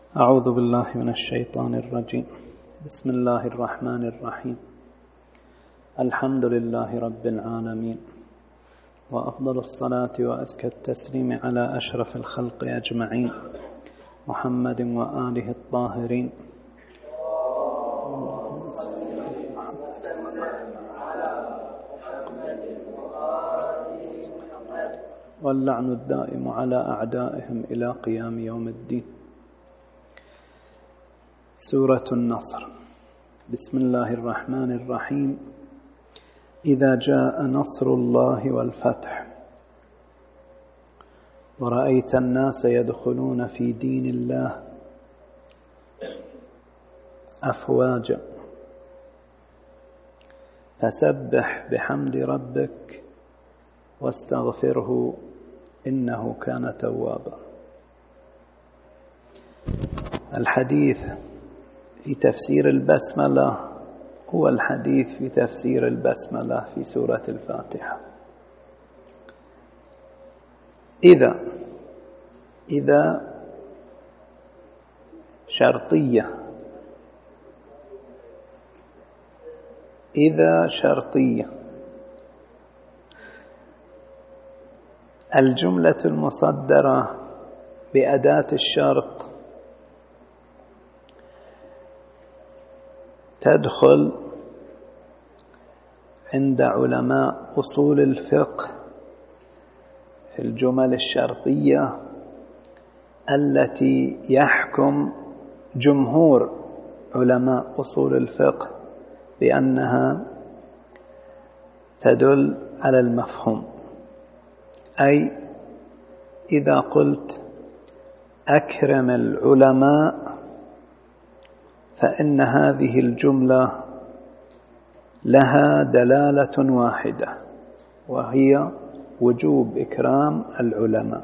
أعوذ بالله من الشيطان الرجيم. بسم الله الرحمن الرحيم. الحمد لله رب العالمين، وأفضل الصلاة وأزكى التسليم على أشرف الخلق أجمعين، محمد وآله الطاهرين. واللعن الدائم على أعدائهم إلى قيام يوم الدين. سورة النصر. بسم الله الرحمن الرحيم. إذا جاء نصر الله والفتح ورأيت الناس يدخلون في دين الله أفواجا فسبح بحمد ربك واستغفره إنه كان توابا. الحديث في تفسير البسملة هو الحديث في تفسير البسملة في سورة الفاتحة. إذا شرطية، إذا شرطية. الجملة المصدرة بأداة الشرط تدخل عند علماء أصول الفقه في الجمل الشرطية التي يحكم جمهور علماء أصول الفقه بأنها تدل على المفهوم. أي إذا قلت أكرم العلماء فإن هذه الجملة لها دلالة واحدة، وهي وجوب إكرام العلماء.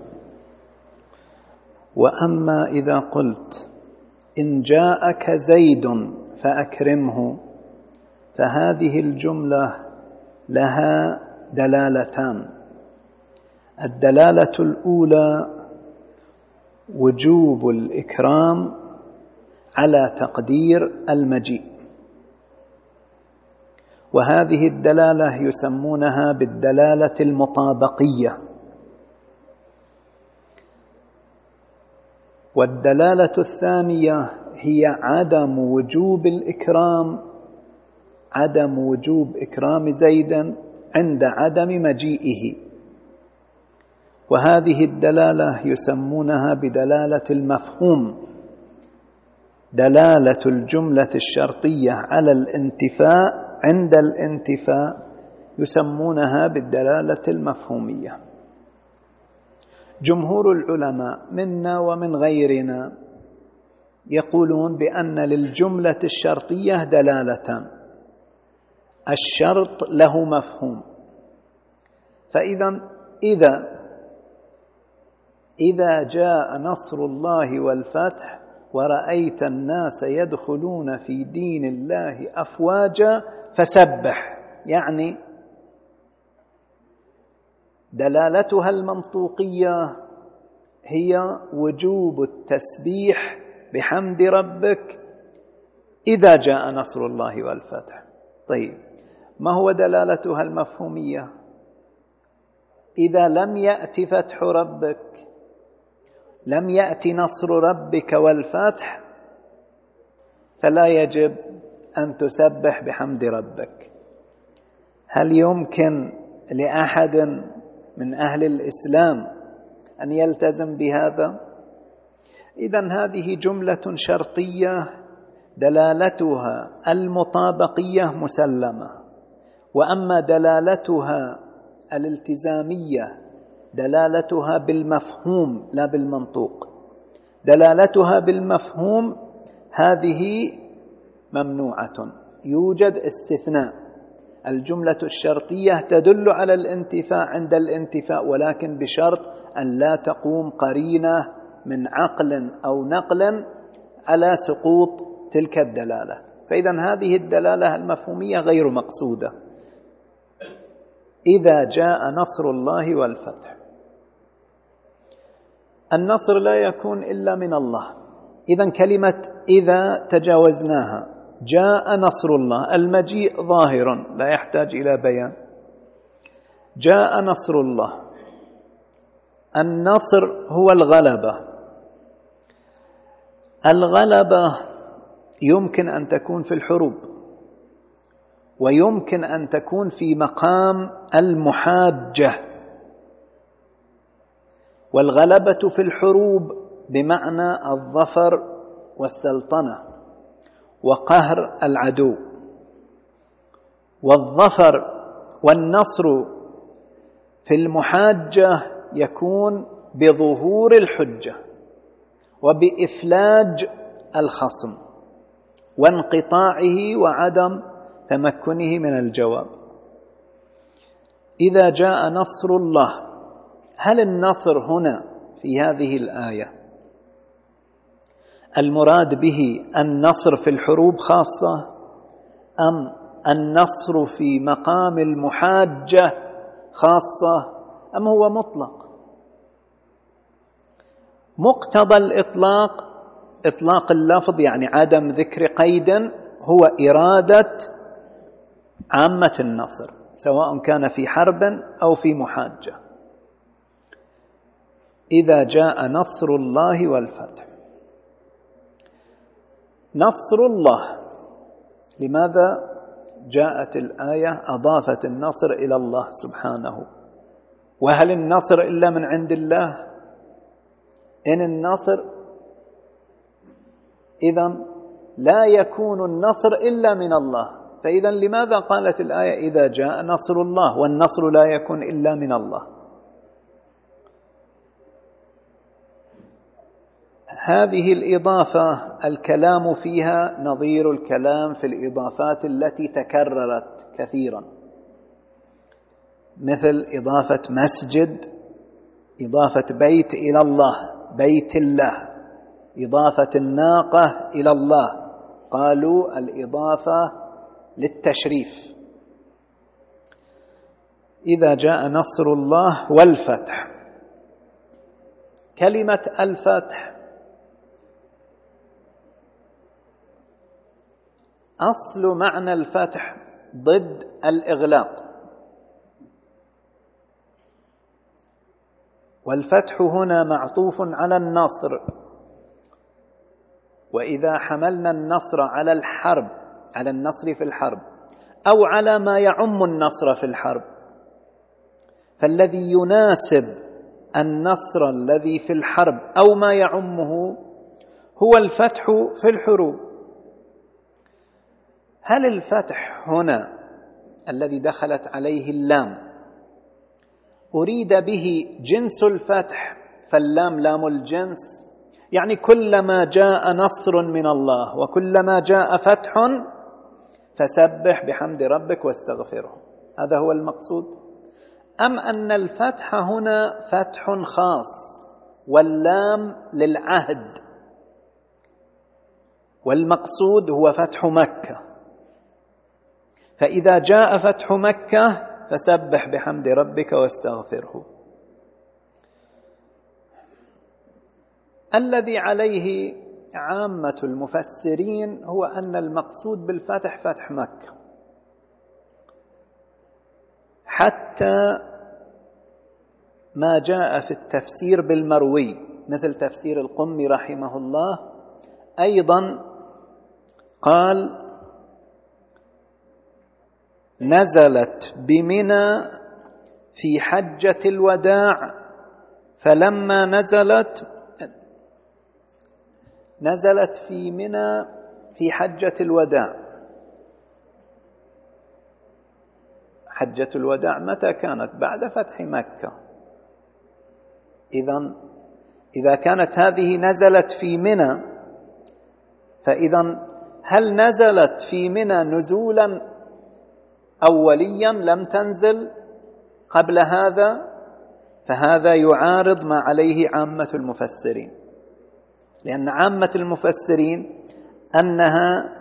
وأما إذا قلت إن جاءك زيد فأكرمه فهذه الجملة لها دلالتان. الدلالة الأولى وجوب الإكرام على تقدير المجيء، وهذه الدلالة يسمونها بالدلالة المطابقية. والدلالة الثانية هي عدم وجوب الإكرام، عدم وجوب إكرام زيد عند عدم مجيئه، وهذه الدلالة يسمونها بدلالة المفهوم. دلالة الجملة الشرطية على الانتفاء عند الانتفاء يسمونها بالدلالة المفهومية. جمهور العلماء منا ومن غيرنا يقولون بأن للجملة الشرطية دلالتان، الشرط له مفهوم. فإذا إذا جاء نصر الله والفتح ورأيت الناس يدخلون في دين الله أفواجا فسبح، يعني دلالتها المنطوقية هي وجوب التسبيح بحمد ربك إذا جاء نصر الله والفتح. طيب، ما هو دلالتها المفهومية؟ إذا لم يأتي فتح ربك، لم يأتي نصر ربك والفتح، فلا يجب أن تسبح بحمد ربك. هل يمكن لأحد من أهل الإسلام أن يلتزم بهذا؟ إذن هذه جملة شرطية دلالتها المطابقية مسلمة، وأما دلالتها الالتزامية دلالتها بالمفهوم لا بالمنطوق. دلالتها بالمفهوم هذه ممنوعة، يوجد استثناء. الجملة الشرطية تدل على الانتفاء عند الانتفاء، ولكن بشرط أن لا تقوم قرينة من عقل أو نقل على سقوط تلك الدلالة. فإذا هذه الدلالة المفهومية غير مقصودة. إذا جاء نصر الله والفتح، النصر لا يكون إلا من الله، إذن كلمة إذا تجاوزناها. جاء نصر الله، المجيء ظاهر لا يحتاج إلى بيان. جاء نصر الله، النصر هو الغلبة. الغلبة يمكن أن تكون في الحروب، ويمكن أن تكون في مقام المحاجة. والغلبة في الحروب بمعنى الظفر والسلطنة وقهر العدو. والظفر والنصر في المحاجة يكون بظهور الحجة وبإفلاج الخصم وانقطاعه وعدم تمكنه من الجواب. إذا جاء نصر الله، هل النصر هنا في هذه الآية المراد به النصر في الحروب خاصة، أم النصر في مقام المحاجة خاصة، أم هو مطلق؟ مقتضى الإطلاق، إطلاق اللفظ يعني عدم ذكر قيد، هو إرادة عامة النصر سواء كان في حرب أو في محاجة. إذا جاء نصر الله والفتح. نصر الله، لماذا جاءت الآية أضافت النصر إلى الله سبحانه؟ وهل النصر إلا من عند الله؟ إن النصر إذن لا يكون النصر إلا من الله، فإذا لماذا قالت الآية إذا جاء نصر الله والنصر لا يكون إلا من الله؟ هذه الإضافة الكلام فيها نظير الكلام في الإضافات التي تكررت كثيرا، مثل إضافة مسجد، إضافة بيت إلى الله، بيت الله، إضافة الناقة إلى الله، قالوا الإضافة للتشريف. إذا جاء نصر الله والفتح. كلمة الفتح أصل معنى الفتح ضد الإغلاق، والفتح هنا معطوف على النصر. وإذا حملنا النصر على الحرب، على النصر في الحرب، أو على ما يعم النصر في الحرب، فالذي يناسب النصر الذي في الحرب أو ما يعمه هو الفتح في الحروب. هل الفتح هنا الذي دخلت عليه اللام أريد به جنس الفتح، فاللام لام الجنس، يعني كلما جاء نصر من الله وكلما جاء فتح فسبح بحمد ربك واستغفره، هذا هو المقصود؟ أم أن الفتح هنا فتح خاص واللام للعهد، والمقصود هو فتح مكة، فإذا جاء فتح مكة فسبح بحمد ربك واستغفره. الذي عليه عامة المفسرين هو أن المقصود بالفتح فتح مكة، حتى ما جاء في التفسير بالمروي مثل تفسير القمي رحمه الله أيضا قال نزلت بمنى في حجة الوداع، فلما نزلت في منى في حجة الوداع. حجة الوداع متى كانت؟ بعد فتح مكة. إذا كانت هذه نزلت في منى، فإذا هل نزلت في منى نزولا أوليا لم تنزل قبل هذا؟ فهذا يعارض ما عليه عامة المفسرين، لأن عامة المفسرين أنها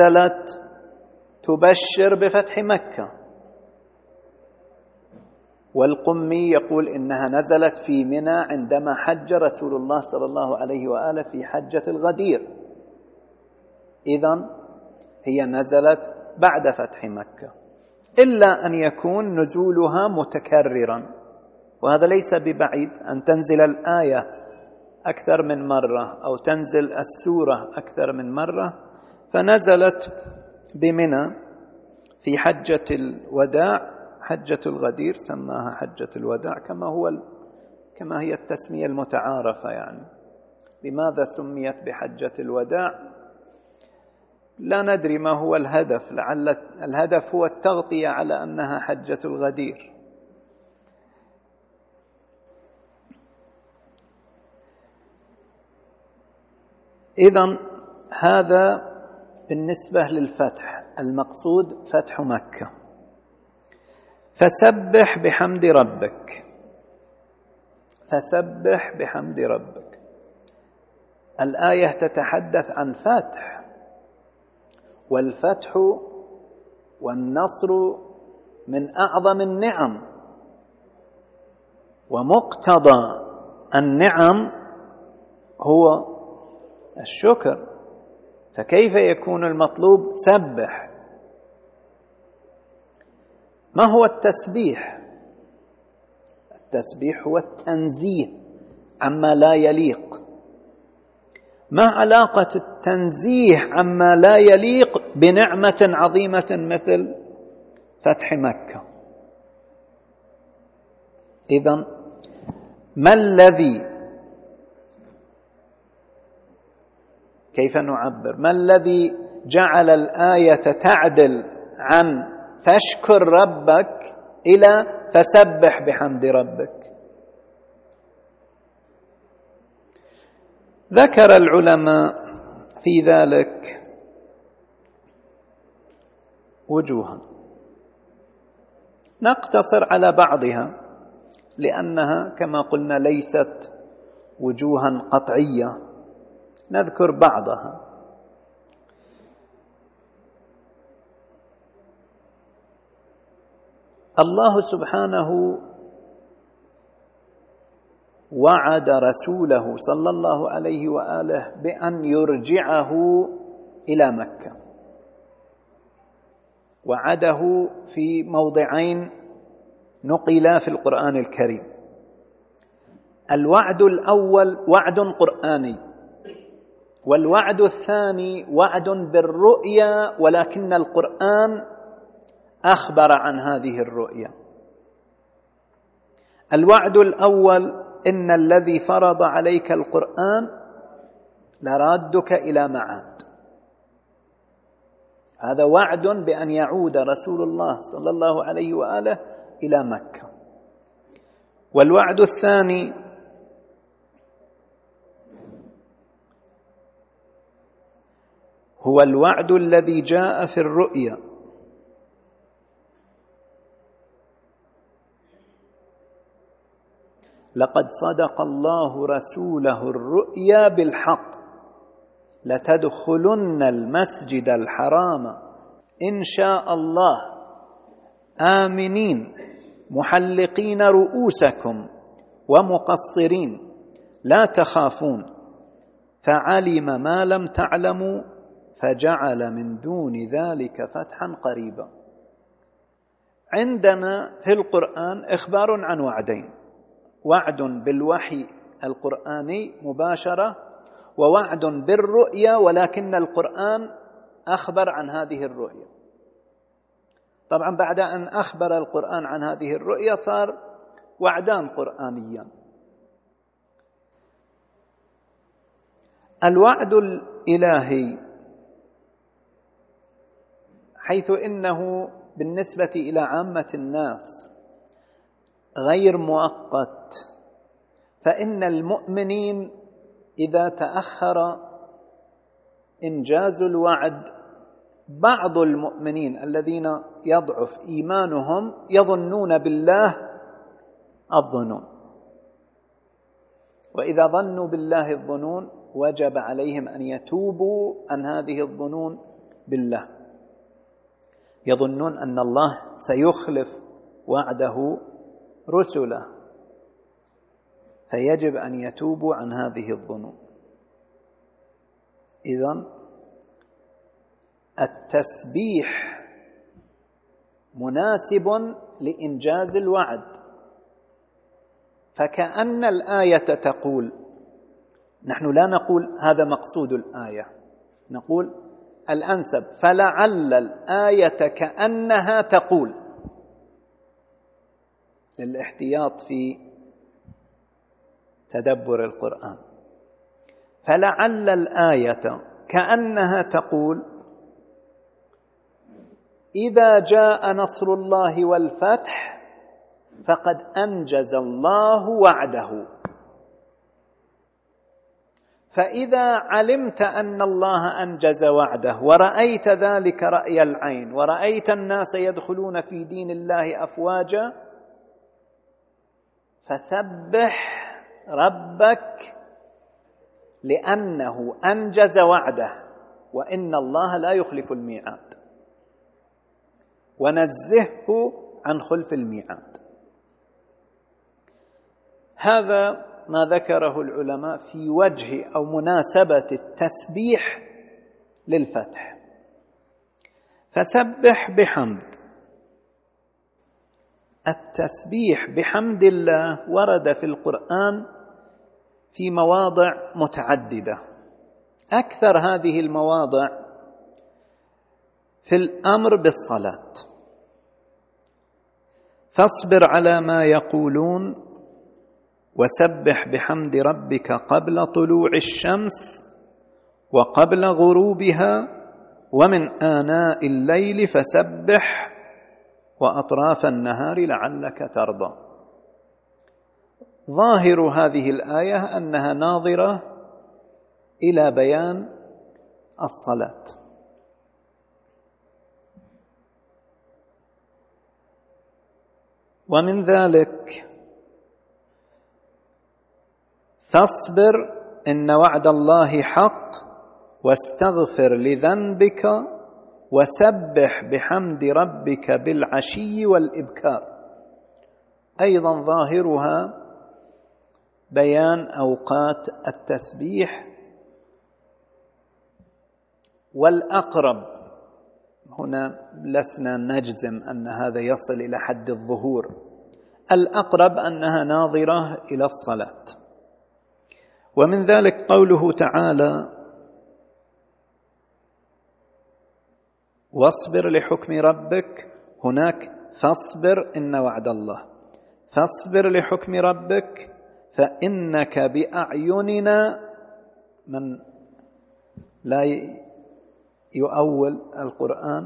نزلت تبشر بفتح مكة، والقمي يقول إنها نزلت في منى عندما حج رسول الله صلى الله عليه وآله في حجة الغدير، إذن هي نزلت بعد فتح مكة، إلا أن يكون نزولها متكررا، وهذا ليس ببعيد أن تنزل الآية أكثر من مرة أو تنزل السورة أكثر من مرة. فنزلت بمنى في حجة الوداع، حجة الغدير سماها حجة الوداع كما هي التسمية المتعارفة. يعني لماذا سميت بحجة الوداع؟ لا ندري ما هو الهدف، لعل الهدف هو التغطية على أنها حجة الغدير. إذن هذا بالنسبة للفتح، المقصود فتح مكة. فسبح بحمد ربك، فسبح بحمد ربك. الآية تتحدث عن فتح، والفتح والنصر من أعظم النعم، ومقتضى النعم هو الشكر، فكيف يكون المطلوب سبح؟ ما هو التسبيح؟ التسبيح هو التنزيه عما لا يليق. ما علاقة التنزيه عما لا يليق بنعمة عظيمة مثل فتح مكة؟ إذن ما الذي، كيف نعبر؟ ما الذي جعل الآية تعدل عن فاشكر ربك إلى فسبح بحمد ربك؟ ذكر العلماء في ذلك وجوها، نقتصر على بعضها لأنها كما قلنا ليست وجوها قطعية، نذكر بعضها. الله سبحانه وعد رسوله صلى الله عليه وآله بأن يرجعه إلى مكة، وعده في موضعين نقلا في القرآن الكريم. الوعد الأول وعد قرآني، والوعد الثاني وعد بالرؤيا، ولكن القرآن أخبر عن هذه الرؤيا. الوعد الأول: إن الذي فرض عليك القرآن لرادك إلى معاد. هذا وعد بأن يعود رسول الله صلى الله عليه وآله إلى مكة. والوعد الثاني: هو الوعد الذي جاء في الرؤيا، لقد صدق الله رسوله الرؤيا بالحق لتدخلن المسجد الحرام إن شاء الله آمنين محلقين رؤوسكم ومقصرين لا تخافون فعلم ما لم تعلموا فجعل من دون ذلك فتحا قريبا. عندنا في القرآن إخبار عن وعدين: وعد بالوحي القرآني مباشرة، ووعد بالرؤيا، ولكن القرآن أخبر عن هذه الرؤيا. طبعا بعد أن أخبر القرآن عن هذه الرؤيا صار وعدان قرآنيان. الوعد الإلهي حيث إنه بالنسبة إلى عامة الناس غير مؤقت، فإن المؤمنين إذا تأخر إنجاز الوعد، بعض المؤمنين الذين يضعف إيمانهم يظنون بالله الظنون، وإذا ظنوا بالله الظنون وجب عليهم أن يتوبوا عن هذه الظنون بالله. يظنون أن الله سيخلف وعده رسله، فيجب أن يتوبوا عن هذه الظنون. إذن التسبيح مناسب لإنجاز الوعد، فكأن الآية تقول، نحن لا نقول هذا مقصود الآية، نقول الأنسب فلعل الآية كأنها تقول، للاحتياط في تدبر القرآن، فلعل الآية كأنها تقول: إذا جاء نصر الله والفتح فقد أنجز الله وعده. فإذا علمت أن الله أنجز وعده ورأيت ذلك رأي العين ورأيت الناس يدخلون في دين الله أفواجا، فسبح ربك لأنه أنجز وعده، وإن الله لا يخلف الميعاد، ونزهه عن خلف الميعاد. هذا ما ذكره العلماء في وجه أو مناسبة التسبيح للفتح. فسبح بحمد. التسبيح بحمد الله ورد في القرآن في مواضع متعددة، أكثر هذه المواضع في الأمر بالصلاة: فاصبر على ما يقولون وسبح بحمد ربك قبل طلوع الشمس وقبل غروبها ومن آناء الليل فسبح وأطراف النهار لعلك ترضى. ظاهر هذه الآية أنها ناظرة إلى بيان الصلاة. ومن ذلك: فاصبر إن وعد الله حق واستغفر لذنبك وسبح بحمد ربك بالعشي والإبكار. أيضا ظاهرها بيان أوقات التسبيح. والأقرب، هنا لسنا نجزم أن هذا يصل إلى حد الظهور، الأقرب أنها ناظرة إلى الصلاة. ومن ذلك قوله تعالى: واصبر لحكم ربك، هناك فاصبر إن وعد الله، فاصبر لحكم ربك فإنك بأعيننا. من لا يؤول القرآن: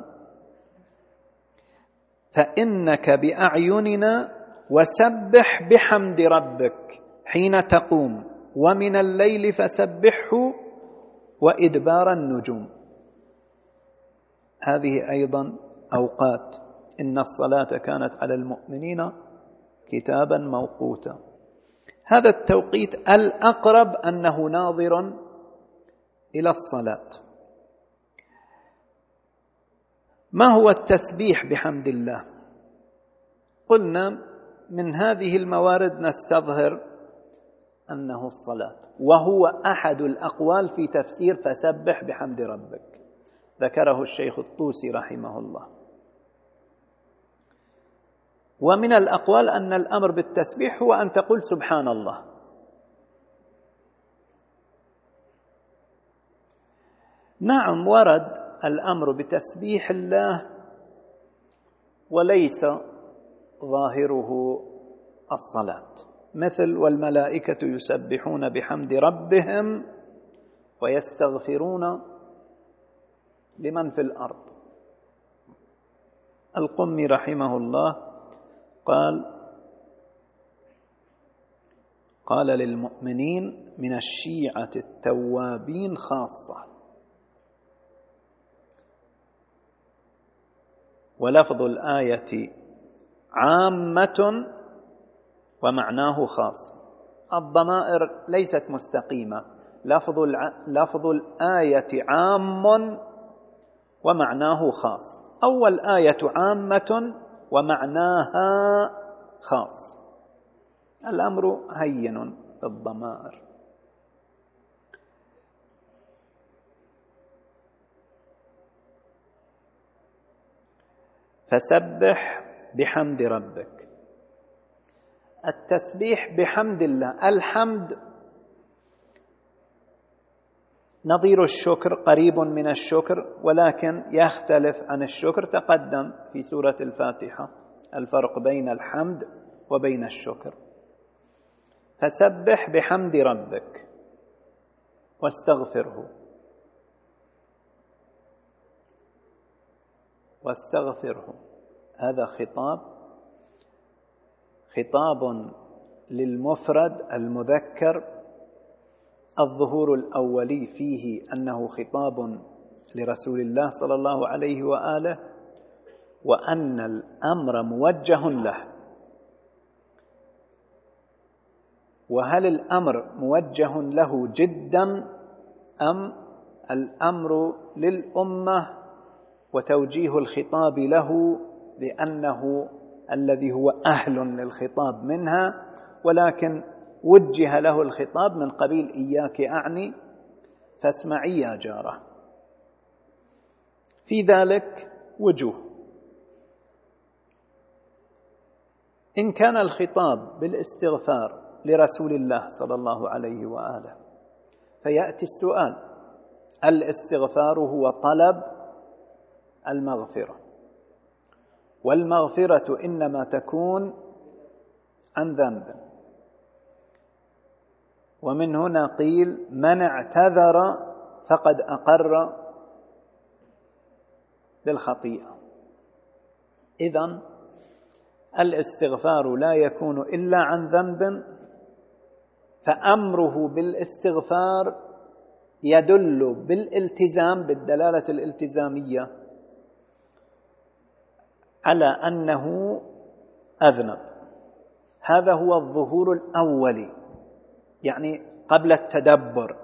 فإنك بأعيننا وسبح بحمد ربك حين تقوم ومن الليل فسبحه وإدبار النجوم. هذه أيضا أوقات: إن الصلاة كانت على المؤمنين كتابا موقوتا. هذا التوقيت الأقرب أنه ناظر إلى الصلاة. ما هو التسبيح بحمد الله؟ قلنا من هذه الموارد نستظهر أنه الصلاة، وهو أحد الأقوال في تفسير فسبح بحمد ربك، ذكره الشيخ الطوسي رحمه الله. ومن الأقوال أن الأمر بالتسبيح هو أن تقول سبحان الله. نعم، ورد الأمر بتسبيح الله وليس ظاهره الصلاة، مثل: والملائكة يسبحون بحمد ربهم ويستغفرون لمن في الأرض. القمي رحمه الله قال للمؤمنين من الشيعة التوابين خاصة. ولفظ الآية عامة ومعناه خاص. الضمائر ليست مستقيمة، لفظ الآية عام ومعناه خاص. أول آية عامة ومعناها خاص، الأمر هين في الضمائر. فسبح بحمد ربك. التسبيح بحمد الله، الحمد نظير الشكر، قريب من الشكر، ولكن يختلف عن الشكر. تقدم في سورة الفاتحة الفرق بين الحمد وبين الشكر. فسبح بحمد ربك واستغفره. هذا خطاب للمفرد المذكر. الظهور الأولي فيه أنه خطاب لرسول الله صلى الله عليه وآله، وأن الأمر موجه له. وهل الأمر موجه له جدا أم الأمر للأمة وتوجيه الخطاب له لأنه الذي هو أهل للخطاب منها، ولكن وجه له الخطاب من قبيل إياك أعني فاسمعي يا جارة. في ذلك وجوه. إن كان الخطاب بالاستغفار لرسول الله صلى الله عليه وآله فيأتي السؤال: الاستغفار هو طلب المغفرة، والمغفرة إنما تكون عن ذنب. ومن هنا قيل: من اعتذر فقد أقر بالخطيئة. إذن الاستغفار لا يكون إلا عن ذنب، فأمره بالاستغفار يدل بالالتزام، بالدلالة الالتزامية، على أنه أذنب. هذا هو الظهور الأولي، يعني قبل التدبر.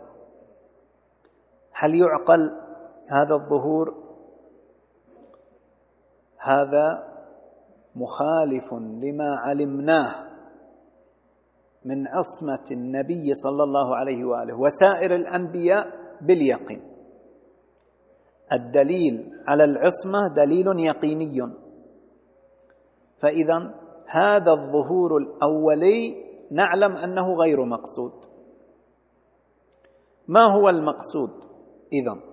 هل يعقل هذا الظهور؟ هذا مخالف لما علمناه من عصمة النبي صلى الله عليه وآله وسائر الأنبياء باليقين. الدليل على العصمة دليل يقيني. فإذا هذا الظهور الأولي نعلم أنه غير مقصود. ما هو المقصود إذن؟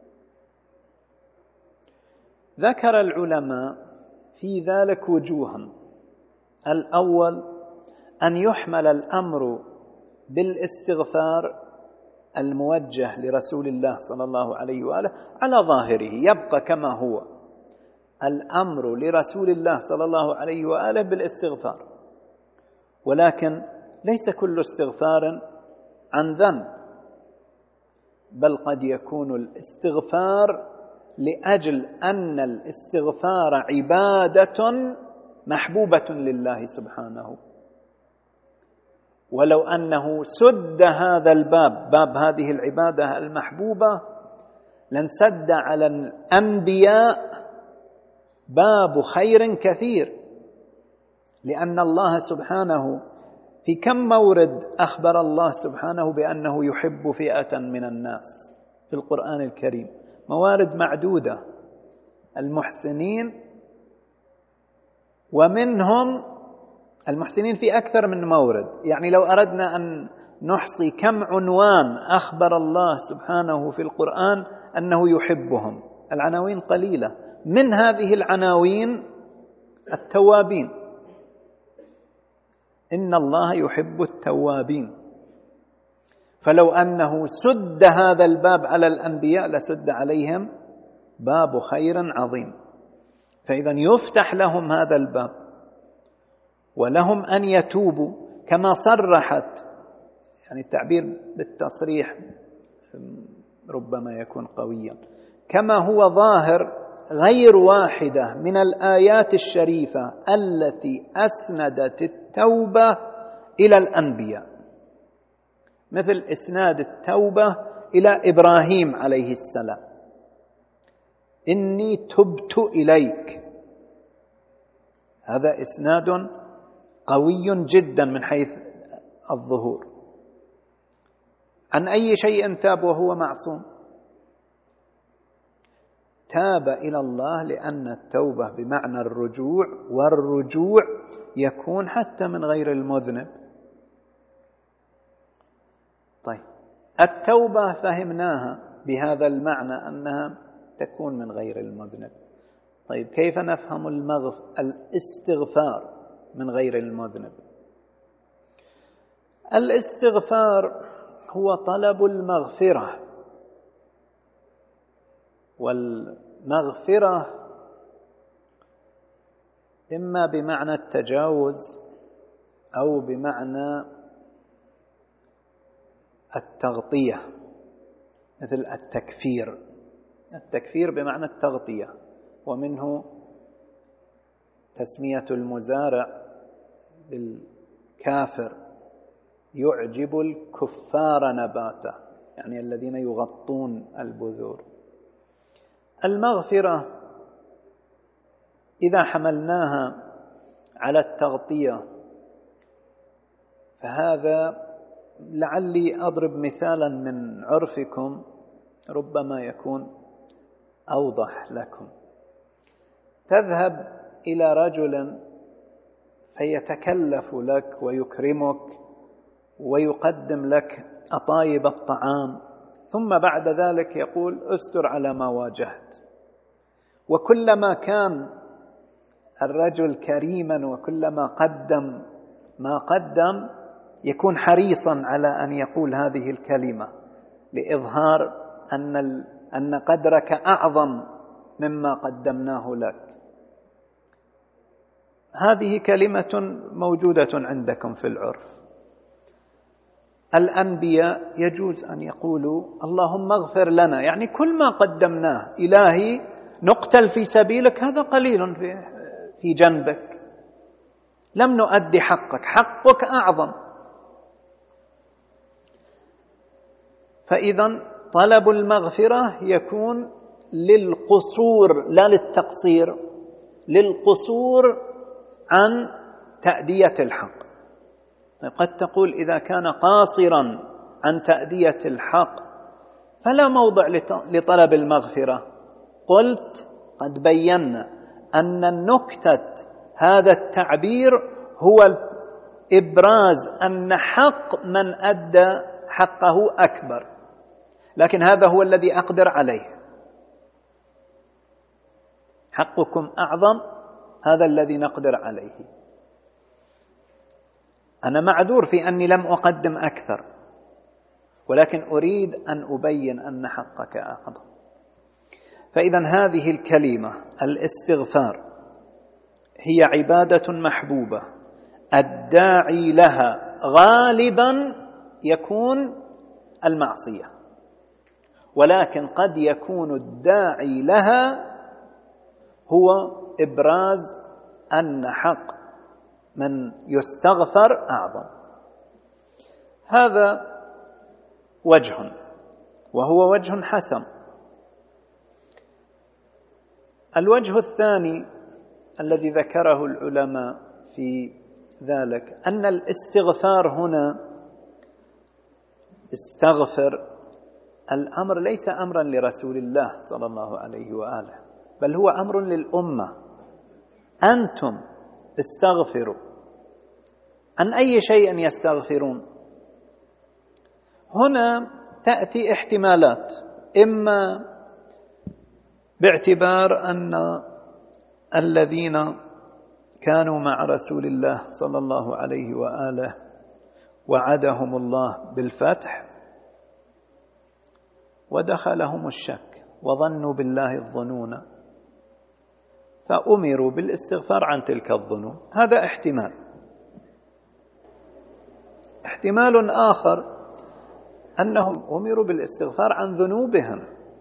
ذكر العلماء في ذلك وجوها. الأول أن يحمل الأمر بالاستغفار الموجه لرسول الله صلى الله عليه وآله على ظاهره، يبقى كما هو الأمر لرسول الله صلى الله عليه وآله بالاستغفار، ولكن ليس كل استغفار عن ذنب، بل قد يكون الاستغفار لأجل أن الاستغفار عبادة محبوبة لله سبحانه. ولو أنه سد هذا الباب، باب هذه العبادة المحبوبة، لانسد على الأنبياء باب خير كثير، لأن الله سبحانه في كم مورد أخبر الله سبحانه بأنه يحب فئة من الناس في القرآن الكريم، موارد معدودة. المحسنين، ومنهم المحسنين في أكثر من مورد. يعني لو أردنا أن نحصي كم عنوان أخبر الله سبحانه في القرآن أنه يحبهم، العناوين قليلة. من هذه العناوين التوابين، إن الله يحب التوابين. فلو أنه سد هذا الباب على الأنبياء لسد عليهم باب خير عظيم. فإذا يفتح لهم هذا الباب، ولهم أن يتوبوا كما صرحت، يعني التعبير بالتصريح ربما يكون قويا، كما هو ظاهر غير واحدة من الآيات الشريفة التي أسندت التوبة إلى الأنبياء، مثل إسناد التوبة إلى إبراهيم عليه السلام: إني تبت إليك. هذا إسناد قوي جدا من حيث الظهور. عن أي شيء تاب وهو معصوم؟ تاب إلى الله لأن التوبة بمعنى الرجوع، والرجوع يكون حتى من غير المذنب. طيب التوبة فهمناها بهذا المعنى أنها تكون من غير المذنب. طيب كيف نفهم الاستغفار من غير المذنب؟ الاستغفار هو طلب المغفرة، والمغفرة إما بمعنى التجاوز أو بمعنى التغطية، مثل التكفير بمعنى التغطية، ومنه تسمية المزارع بالكافر، يعجب الكفار نباته، يعني الذين يغطون البذور. المغفرة إذا حملناها على التغطية فهذا لعلي أضرب مثالا من عرفكم ربما يكون أوضح لكم. تذهب إلى رجل فيتكلف لك ويكرمك ويقدم لك أطايب الطعام، ثم بعد ذلك يقول استر على ما واجهت. وكلما كان الرجل كريما وكلما قدم ما قدم يكون حريصا على أن يقول هذه الكلمة لإظهار أن قدرك أعظم مما قدمناه لك. هذه كلمة موجودة عندكم في العرف. الأنبياء يجوز أن يقولوا اللهم اغفر لنا، يعني كل ما قدمناه إلهي نقتل في سبيلك هذا قليل في جنبك، لم نؤدي حقك، حقك أعظم. فإذا طلب المغفرة يكون للقصور لا للتقصير، للقصور عن تأدية الحق. قد تقول إذا كان قاصرا عن تأدية الحق فلا موضع لطلب المغفرة. قلت قد بينا أن النكتة هذا التعبير هو إبراز أن حق من أدى حقه أكبر، لكن هذا هو الذي أقدر عليه. حقكم أعظم، هذا الذي نقدر عليه. أنا معذور في أني لم أقدم أكثر، ولكن أريد أن أبين أن حقك أعظم. فإذا هذه الكلمة الاستغفار هي عبادة محبوبة، الداعي لها غالبا يكون المعصية، ولكن قد يكون الداعي لها هو إبراز أن حق من يستغفر أعظم. هذا وجه، وهو وجه حسن. الوجه الثاني الذي ذكره العلماء في ذلك أن الاستغفار هنا استغفر، الأمر ليس أمرا لرسول الله صلى الله عليه وآله، بل هو أمر للأمة. أنتم استغفروا. عن أي شيء يستغفرون؟ هنا تأتي احتمالات، إما باعتبار أن الذين كانوا مع رسول الله صلى الله عليه وآله وعدهم الله بالفتح ودخلهم الشك وظنوا بالله الظنون فأمروا بالاستغفار عن تلك الظنون. هذا احتمال. احتمال آخر أنهم أمروا بالاستغفار عن ذنوبهم،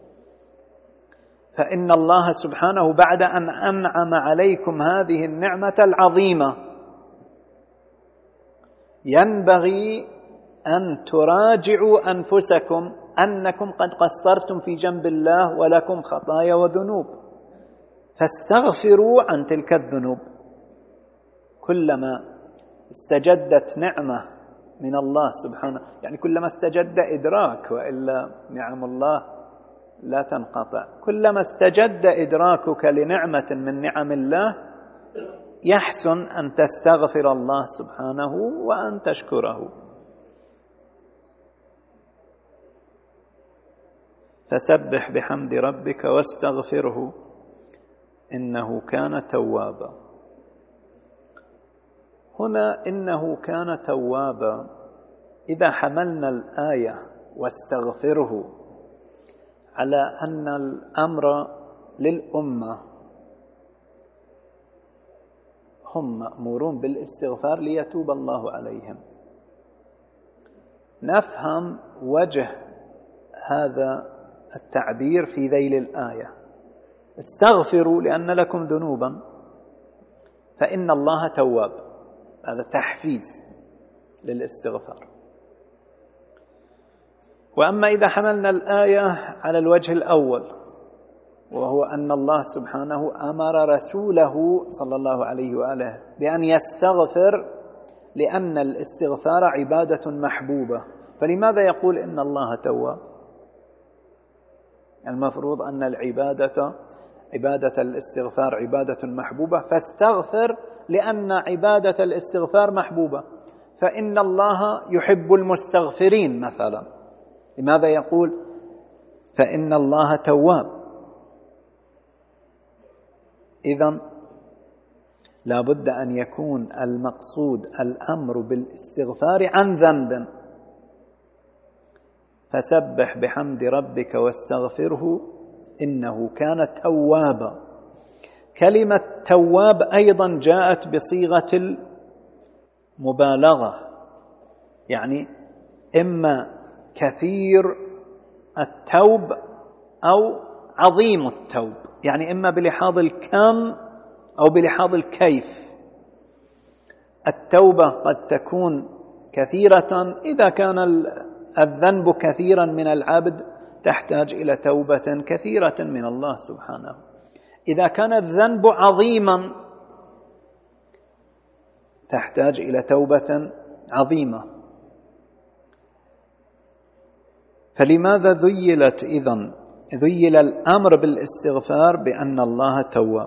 فإن الله سبحانه بعد أن أنعم عليكم هذه النعمة العظيمة ينبغي أن تراجعوا أنفسكم أنكم قد قصرتم في جنب الله ولكم خطايا وذنوب، فاستغفروا عن تلك الذنوب. كلما استجدت نعمة من الله سبحانه، يعني كلما استجد إدراك، وإلا نعم الله لا تنقطع. كلما استجد إدراكك لنعمة من نعم الله يحسن أن تستغفر الله سبحانه وأن تشكره. فسبح بحمد ربك واستغفره إنه كان توابا. هنا إنه كان توابا، إذا حملنا الآية واستغفره على أن الأمر للأمة، هم مأمورون بالاستغفار ليتوب الله عليهم، نفهم وجه هذا التعبير في ذيل الآية: استغفروا لأن لكم ذنوبا فإن الله تواب. هذا تحفيز للاستغفار. وأما إذا حملنا الآية على الوجه الأول، وهو أن الله سبحانه أمر رسوله صلى الله عليه وآله بأن يستغفر لأن الاستغفار عبادة محبوبة، فلماذا يقول إن الله تواب؟ المفروض أن عبادة الاستغفار عبادة محبوبة، فاستغفر لأن عبادة الاستغفار محبوبة، فإن الله يحب المستغفرين مثلا. لماذا يقول فإن الله تواب؟ إذن لا بد أن يكون المقصود الأمر بالاستغفار عن ذنب. فسبح بحمد ربك واستغفره إنه كان توابا. كلمة تواب أيضا جاءت بصيغة المبالغة، يعني إما كثير التوب أو عظيم التوب، يعني إما بلحاظ الكم أو بلحاظ الكيف. التوبة قد تكون كثيرة إذا كان الذنب كثيرا من العبد تحتاج إلى توبة كثيرة من الله سبحانه. إذا كان الذنب عظيما تحتاج إلى توبة عظيمة. فلماذا ذيل الأمر بالاستغفار بأن الله تواب؟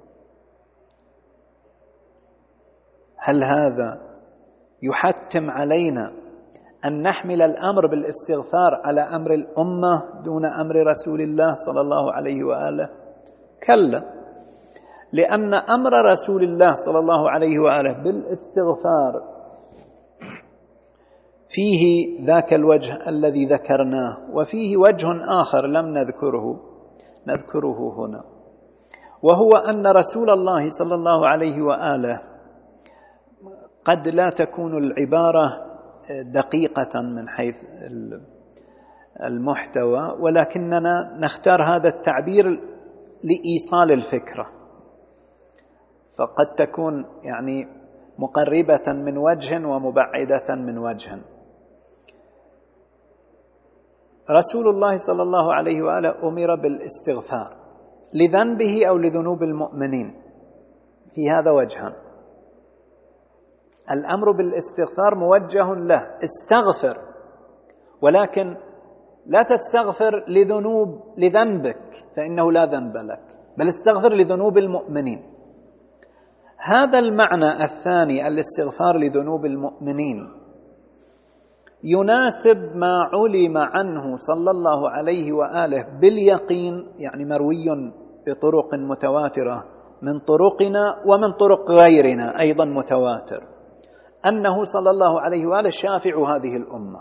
هل هذا يحتم علينا أن نحمل الأمر بالاستغفار على أمر الأمة دون أمر رسول الله صلى الله عليه وآله؟ كلا، لأن أمر رسول الله صلى الله عليه وآله بالاستغفار فيه ذاك الوجه الذي ذكرناه، وفيه وجه آخر لم نذكره هنا، وهو أن رسول الله صلى الله عليه وآله قد لا تكون العبارة دقيقة من حيث المحتوى، ولكننا نختار هذا التعبير لإيصال الفكرة، فقد تكون يعني مقربة من وجه ومبعدة من وجه. رسول الله صلى الله عليه وآله أمر بالاستغفار لذنبه أو لذنوب المؤمنين، في هذا وجهان: الأمر بالاستغفار موجه له، استغفر، ولكن لا تستغفر لذنبك فإنه لا ذنب لك، بل استغفر لذنوب المؤمنين. هذا المعنى الثاني، الاستغفار لذنوب المؤمنين، يناسب ما علم عنه صلى الله عليه وآله باليقين، يعني مروي بطرق متواترة من طرقنا ومن طرق غيرنا أيضا متواتر، أنه صلى الله عليه وآله شافع هذه الأمة،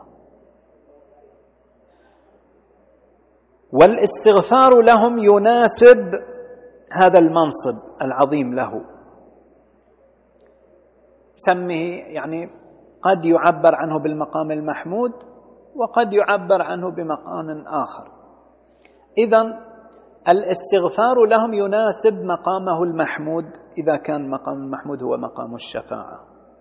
والاستغفار لهم يناسب هذا المنصب العظيم له. سمه يعني قد يعبر عنه بالمقام المحمود وقد يعبر عنه بمقام آخر. إذن الاستغفار لهم يناسب مقامه المحمود إذا كان مقام المحمود هو مقام الشفاعة.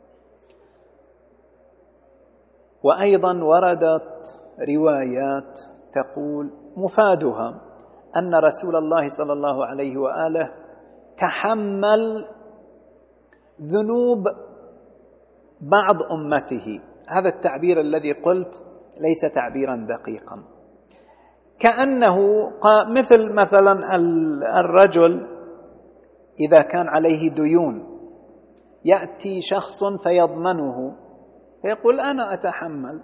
وأيضا وردت روايات تقول مفادها أن رسول الله صلى الله عليه وآله تحمل ذنوب بعض أمته. هذا التعبير الذي قلت ليس تعبيرا دقيقا، كأنه مثلا الرجل إذا كان عليه ديون يأتي شخص فيضمنه فيقول أنا أتحمل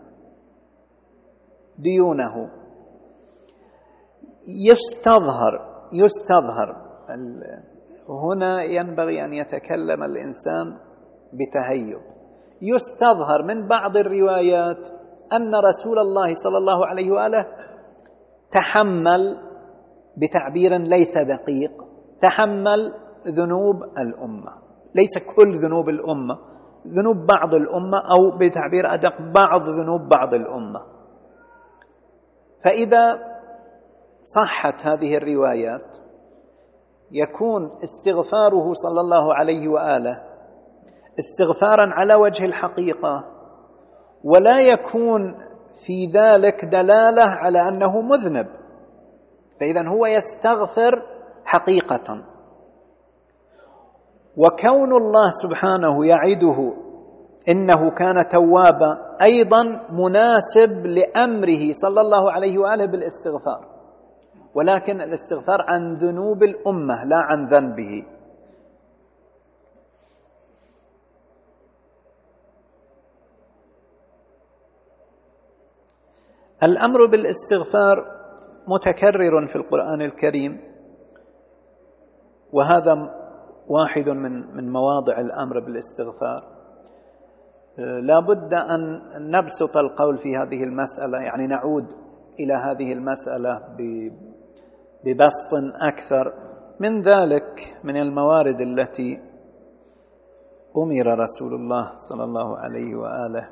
ديونه. يستظهر هنا ينبغي أن يتكلم الإنسان بتهيب. يستظهر من بعض الروايات أن رسول الله صلى الله عليه وآله تحمل، بتعبير ليس دقيق، تحمل ذنوب الأمة، ليس كل ذنوب الأمة، ذنوب بعض الأمة، أو بتعبير أدق بعض ذنوب بعض الأمة. فإذا صحت هذه الروايات يكون استغفاره صلى الله عليه وآله استغفارا على وجه الحقيقة، ولا يكون في ذلك دلالة على أنه مذنب، فإذا هو يستغفر حقيقة. وكون الله سبحانه يعده إنه كان توابا أيضا مناسب لأمره صلى الله عليه وآله بالاستغفار، ولكن الاستغفار عن ذنوب الأمة لا عن ذنبه. الأمر بالاستغفار متكرر في القرآن الكريم، وهذا واحد من مواضع الأمر بالاستغفار. لا بد أن نبسط القول في هذه المسألة، يعني نعود إلى هذه المسألة ببسط أكثر من ذلك. من الموارد التي أمر رسول الله صلى الله عليه وآله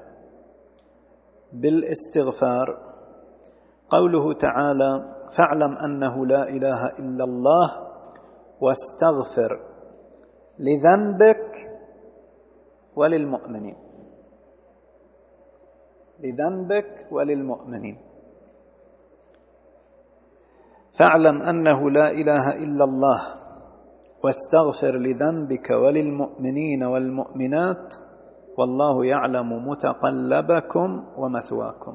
بالاستغفار قوله تعالى: فاعلم أنه لا إله إلا الله واستغفر لذنبك وللمؤمنين. لذنبك وللمؤمنين. فاعلم أنه لا إله إلا الله واستغفر لذنبك وللمؤمنين والمؤمنات والله يعلم متقلبكم ومثواكم.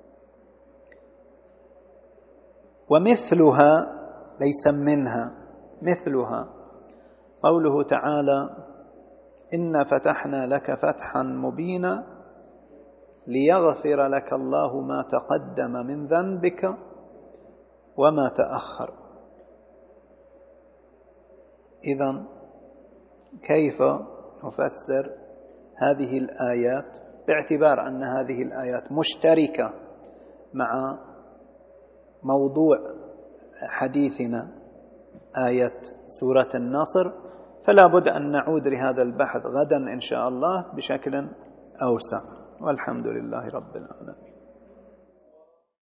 ومثلها ليس منها، مثلها قوله تعالى: إنا فتحنا لك فتحا مبينا ليغفر لك الله ما تقدم من ذنبك وما تأخر. إذن كيف نفسر هذه الآيات باعتبار أن هذه الآيات مشتركة مع موضوع حديثنا آية سورة النصر؟ فلا بد أن نعود لهذا البحث غدا إن شاء الله بشكل أوسع، والحمد لله رب العالمين.